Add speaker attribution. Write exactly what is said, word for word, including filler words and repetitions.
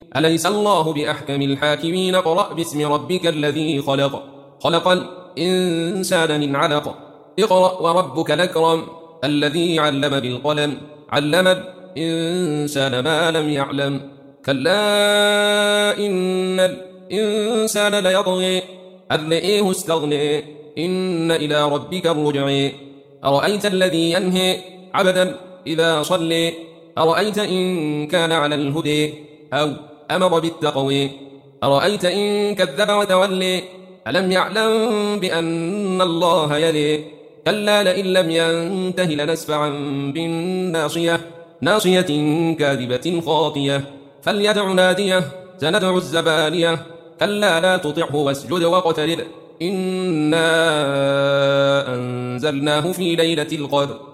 Speaker 1: أليس الله بأحكم الحاكمين اقرأ باسم ربك الذي خلق خلق الإنسان من علق اقرأ وربك الأكرم الذي علم بالقلم علم الإنسان ما لم يعلم كلا إن الإنسان ليطغي أن رآه استغنى إن إلى ربك الرجع أرأيت الذي ينهي عبدا إذا صلى أرأيت إن كان على الهدى أو أمر بالتقوى أرأيت إن كذب وتولى ألم يعلم بأن الله يلي كلا لئن لم ينته لنسفعا بالناصية ناصية كاذبة خاطية فليدع ناديه سندع الزبانية كلا لا تطعه واسجد واقترب إنا أنزلناه في ليلة القدر